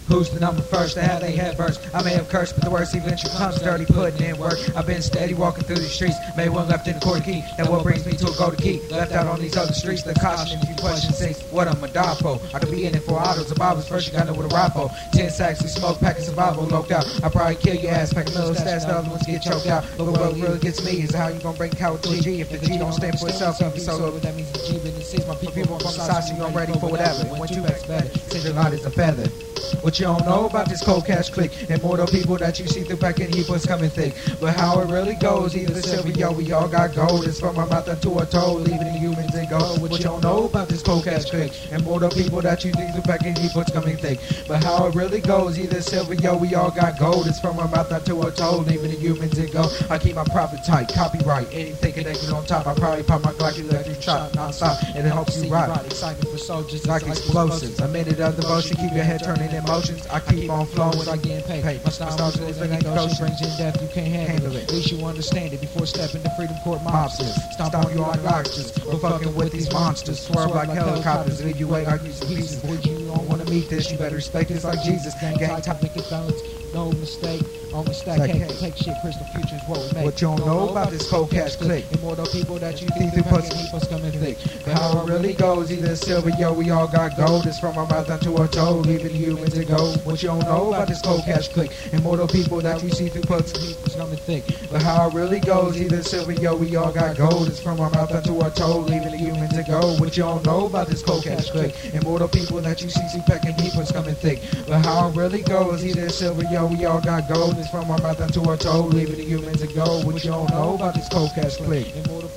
Who's the number first to have they head burst? I may have cursed, but the worst eventually comes dirty, putting in work. I've been steady walking through these streets, made one left in the quarter key. That what brings me to a golden key. Left out on these other streets, the caution if you question things. What I'm a die for? I could be in it for autos or bobbers. First you gotta know what a ride for. 10 sacks, we smoke, packing survival, loped out. I probably kill your ass, pack a little stash, the other ones get choked out. But what really gets me is how you gonna bring coward to a G. If the G don't stand for itself, you be solo, but that means the G really sees my people on the side, so you ain't ready for whatever. When you back's better, since your light is a feather. What you don't know about this cold cash click, immortal people that you see through back in heap was coming thick. But how it really goes, either silver, yo, we all got gold. It's from our mouth to our toe, leaving the humans in gold. What you don't know about this cold cash click, immortal people that you see through back in heap was coming thick. But how it really goes, either silver, yo, we all got gold. It's from our mouth to our toe, leaving the humans in gold. I keep my profit tight, copyright, anything connected on top. I probably pop my Glock, electric shot non-stop, and it helps you ride. Excitement for soldiers like explosives. A minute of devotion, keep your head turning emotions. I keep on flowing, I getting paid. My style is living in the ocean, brings in death, you can't handle it. At least you understand it before stepping to Freedom Court mobsters. Stomp on you on lobsters, we're fucking with these monsters. Swerve like helicopters, leave you like you some pieces. Boy, you don't wanna meet this, you better respect this like Jesus. Gang topic is balance, no mistake. On the stack, hey, take shit, crystal futures, what we make. What you don't know about this cold cash click, immortal people that you think through pussy, keep us coming thick. But how it really goes, either silver, yo, we all got gold. It's from our mouth down to our toe, leaving humans to go. What you don't know about this cold cash click, immortal people that you see through pussy, keep us coming thick. But how it really goes, either silver, yo, we all got gold. It's from our mouth down to our toe, leaving the humans to go. What you don't know about this cold cash click, immortal people that you see packing people coming thick. But how it really goes, either silver, yo, we all got gold. It's from our mouth down to our toe, leaving the humans to go. What you don't know about this cold cash click.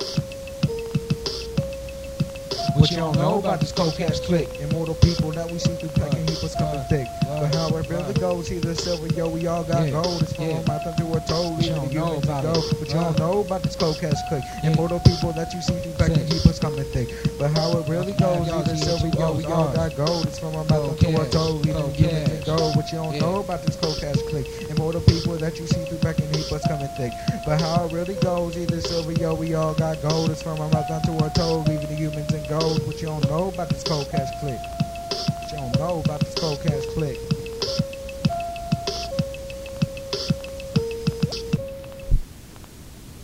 What you don't know about this cold cash click, immortal people that we see through packing heapers coming thick. But how it really goes, either silver, yo, we all got gold. It's from our mouth down to our toe, leaving the humans to go. But you don't know about this cold cash click, immortal people that you see through packing heapers coming thick. But how it really goes, either silver, yo, we all got gold. It's from our mouth down to our toe, leaving the humans to go. What you don't know about this cold cash click, immortal people that you see through packing heapers coming thick. But how it really goes, either silver, yo, we all got gold. It's from our mouth down to our toe, leaving the humans in gold. What you don't know about this cold cash click. What you don't know about this cold cash click.